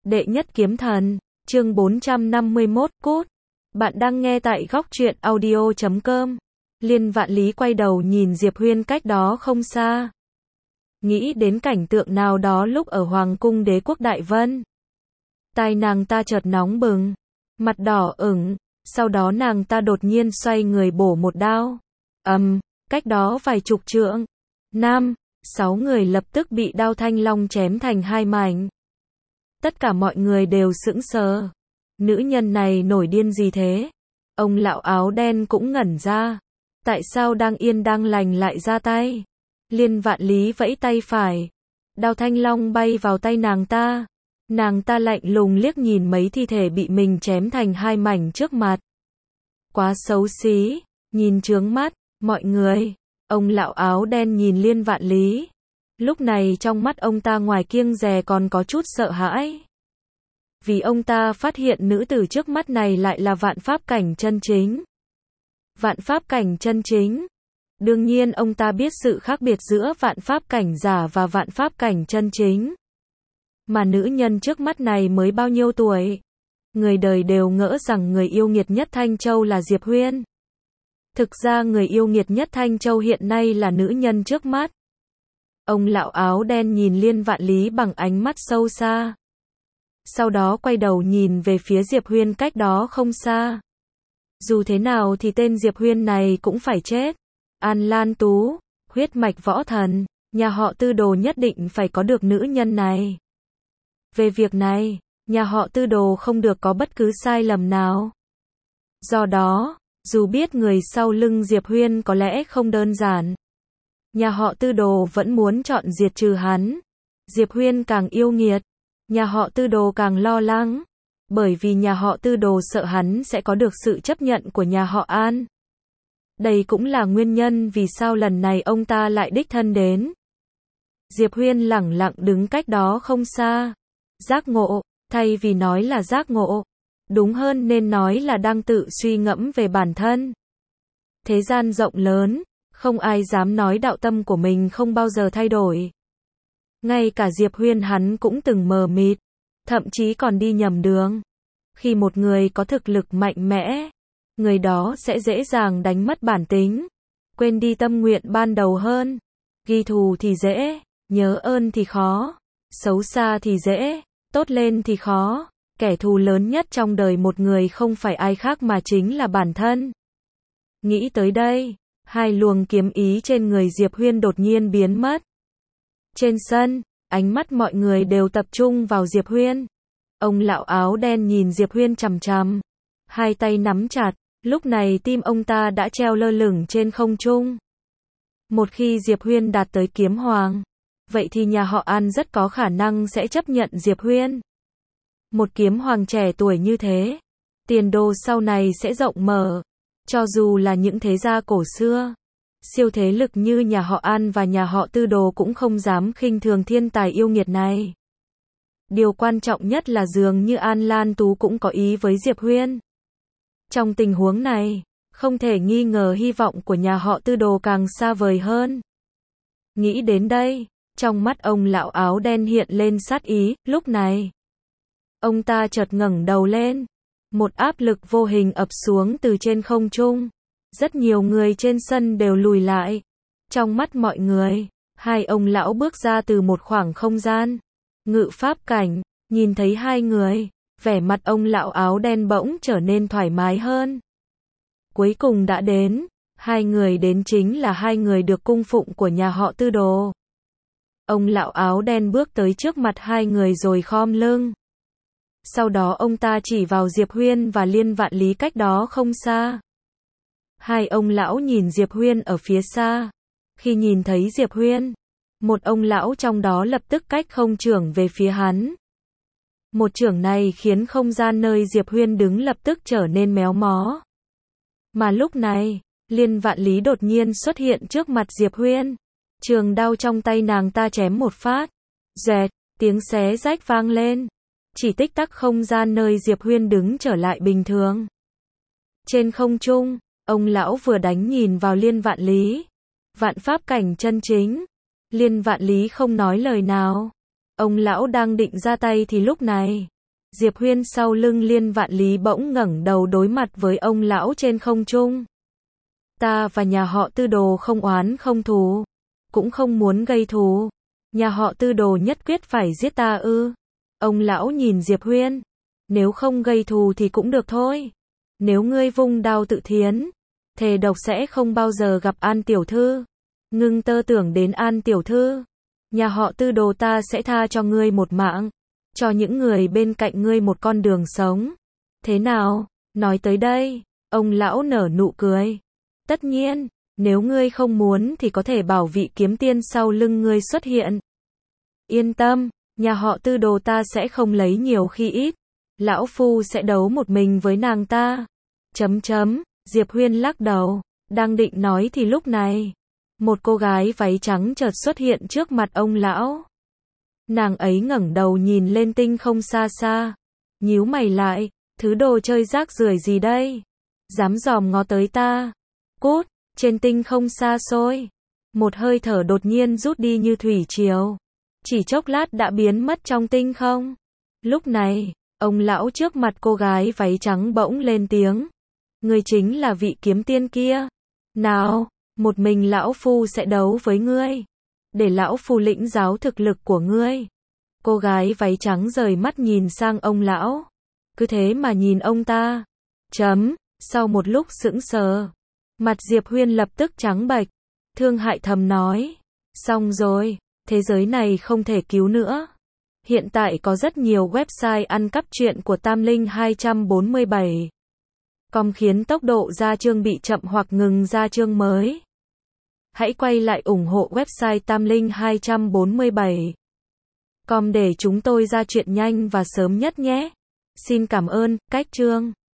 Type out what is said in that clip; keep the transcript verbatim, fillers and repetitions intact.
Đệ nhất kiếm thần, chương bốn trăm năm mươi mốt, cốt. Bạn đang nghe tại góc truyện audio chấm com. Liên Vạn Lý quay đầu nhìn Diệp Huyên cách đó không xa. Nghĩ đến cảnh tượng nào đó lúc ở Hoàng cung Đế quốc Đại Vân. Tai nàng ta chợt nóng bừng, mặt đỏ ửng, sau đó nàng ta đột nhiên xoay người bổ một đao. Ầm, um, cách đó vài chục trượng. Năm, sáu người lập tức bị đao thanh long chém thành hai mảnh. Tất cả mọi người đều sững sờ. Nữ nhân này nổi điên gì thế? Ông lão áo đen cũng ngẩn ra. Tại sao đang yên đang lành lại ra tay? Liên Vạn Lý vẫy tay phải. Đao thanh long bay vào tay nàng ta. Nàng ta lạnh lùng liếc nhìn mấy thi thể bị mình chém thành hai mảnh trước mặt. Quá xấu xí, nhìn chướng mắt, mọi người. Ông lão áo đen nhìn Liên Vạn Lý. Lúc này trong mắt ông ta ngoài kiêng dè còn có chút sợ hãi. Vì ông ta phát hiện nữ tử trước mắt này lại là vạn pháp cảnh chân chính. Vạn pháp cảnh chân chính. Đương nhiên ông ta biết sự khác biệt giữa vạn pháp cảnh giả và vạn pháp cảnh chân chính. Mà nữ nhân trước mắt này mới bao nhiêu tuổi? Người đời đều ngỡ rằng người yêu nghiệt nhất Thanh Châu là Diệp Huyên. Thực ra người yêu nghiệt nhất Thanh Châu hiện nay là nữ nhân trước mắt. Ông lão áo đen nhìn Liên Vạn Lý bằng ánh mắt sâu xa. Sau đó quay đầu nhìn về phía Diệp Huyên cách đó không xa. Dù thế nào thì tên Diệp Huyên này cũng phải chết. An Lan Tú, huyết mạch võ thần, nhà họ Tư Đồ nhất định phải có được nữ nhân này. Về việc này, nhà họ Tư Đồ không được có bất cứ sai lầm nào. Do đó, dù biết người sau lưng Diệp Huyên có lẽ không đơn giản, nhà họ Tư Đồ vẫn muốn chọn diệt trừ hắn. Diệp Huyên càng yêu nghiệt, nhà họ Tư Đồ càng lo lắng, bởi vì nhà họ Tư Đồ sợ hắn sẽ có được sự chấp nhận của nhà họ An. Đây cũng là nguyên nhân vì sao lần này ông ta lại đích thân đến. Diệp Huyên lẳng lặng đứng cách đó không xa. Giác ngộ, thay vì nói là giác ngộ, đúng hơn nên nói là đang tự suy ngẫm về bản thân. Thế gian rộng lớn, không ai dám nói đạo tâm của mình không bao giờ thay đổi. Ngay cả Diệp Huyên hắn cũng từng mờ mịt, thậm chí còn đi nhầm đường. Khi một người có thực lực mạnh mẽ, người đó sẽ dễ dàng đánh mất bản tính, quên đi tâm nguyện ban đầu hơn. Ghi thù thì dễ, nhớ ơn thì khó, xấu xa thì dễ, tốt lên thì khó. Kẻ thù lớn nhất trong đời một người không phải ai khác mà chính là bản thân. Nghĩ tới đây, hai luồng kiếm ý trên người Diệp Huyên đột nhiên biến mất. Trên sân, ánh mắt mọi người đều tập trung vào Diệp Huyên. Ông lão áo đen nhìn Diệp Huyên chằm chằm, hai tay nắm chặt, lúc này tim ông ta đã treo lơ lửng trên không trung. Một khi Diệp Huyên đạt tới kiếm hoàng, vậy thì nhà họ An rất có khả năng sẽ chấp nhận Diệp Huyên. Một kiếm hoàng trẻ tuổi như thế, tiền đồ sau này sẽ rộng mở. Cho dù là những thế gia cổ xưa, siêu thế lực như nhà họ An và nhà họ Tư Đồ cũng không dám khinh thường thiên tài yêu nghiệt này. Điều quan trọng nhất là dường như An Lan Tú cũng có ý với Diệp Huyên. Trong tình huống này, không thể nghi ngờ hy vọng của nhà họ Tư Đồ càng xa vời hơn. Nghĩ đến đây, trong mắt ông lão áo đen hiện lên sát ý. Lúc này, ông ta chợt ngẩng đầu lên. Một áp lực vô hình ập xuống từ trên không trung. Rất nhiều người trên sân đều lùi lại. Trong mắt mọi người, hai ông lão bước ra từ một khoảng không gian. Ngự pháp cảnh, nhìn thấy hai người, vẻ mặt ông lão áo đen bỗng trở nên thoải mái hơn. Cuối cùng đã đến, hai người đến chính là hai người được cung phụng của nhà họ Tư Đồ. Ông lão áo đen bước tới trước mặt hai người rồi khom lưng. Sau đó ông ta chỉ vào Diệp Huyên và Liên Vạn Lý cách đó không xa. Hai ông lão nhìn Diệp Huyên ở phía xa. Khi nhìn thấy Diệp Huyên, một ông lão trong đó lập tức cách không chưởng về phía hắn. Một chưởng này khiến không gian nơi Diệp Huyên đứng lập tức trở nên méo mó. Mà lúc này, Liên Vạn Lý đột nhiên xuất hiện trước mặt Diệp Huyên. Trường đao trong tay nàng ta chém một phát. Dẹt, tiếng xé rách vang lên. Chỉ tích tắc không gian nơi Diệp Huyên đứng trở lại bình thường. Trên không trung, ông lão vừa đánh nhìn vào Liên Vạn Lý. Vạn pháp cảnh chân chính. Liên Vạn Lý không nói lời nào. Ông lão đang định ra tay thì lúc này, Diệp Huyên sau lưng Liên Vạn Lý bỗng ngẩng đầu đối mặt với ông lão trên không trung. Ta và nhà họ Tư Đồ không oán không thù, cũng không muốn gây thù. Nhà họ Tư Đồ nhất quyết phải giết ta ư? Ông lão nhìn Diệp Huyên. Nếu không gây thù thì cũng được thôi. Nếu ngươi vung đao tự thiến, thề độc sẽ không bao giờ gặp An tiểu thư. Ngưng tơ tưởng đến An tiểu thư. Nhà họ Tư Đồ ta sẽ tha cho ngươi một mạng, cho những người bên cạnh ngươi một con đường sống. Thế nào? Nói tới đây, ông lão nở nụ cười. Tất nhiên, nếu ngươi không muốn thì có thể bảo vị kiếm tiên sau lưng ngươi xuất hiện. Yên tâm, nhà họ Tư Đồ ta sẽ không lấy nhiều khi ít. Lão phu sẽ đấu một mình với nàng ta. Chấm chấm, Diệp Huyên lắc đầu, đang định nói thì lúc này, một cô gái váy trắng chợt xuất hiện trước mặt ông lão. Nàng ấy ngẩng đầu nhìn lên tinh không xa xa, nhíu mày lại, thứ đồ chơi rác rưởi gì đây? Dám dòm ngó tới ta? Cút, trên tinh không xa xôi. Một hơi thở đột nhiên rút đi như thủy triều, chỉ chốc lát đã biến mất trong tinh không. Lúc này, ông lão trước mặt cô gái váy trắng bỗng lên tiếng. Ngươi chính là vị kiếm tiên kia. Nào, một mình lão phu sẽ đấu với ngươi. Để lão phu lĩnh giáo thực lực của ngươi. Cô gái váy trắng rời mắt nhìn sang ông lão. Cứ thế mà nhìn ông ta. Chấm, sau một lúc sững sờ, mặt Diệp Huyên lập tức trắng bệch. Thương hại thầm nói. Xong rồi, thế giới này không thể cứu nữa. Hiện tại có rất nhiều website ăn cắp truyện của Tam Linh hai bốn bảy. Com khiến tốc độ ra chương bị chậm hoặc ngừng ra chương mới. Hãy quay lại ủng hộ website Tam Linh hai bốn bảy. Com để chúng tôi ra chuyện nhanh và sớm nhất nhé. Xin cảm ơn, cách chương.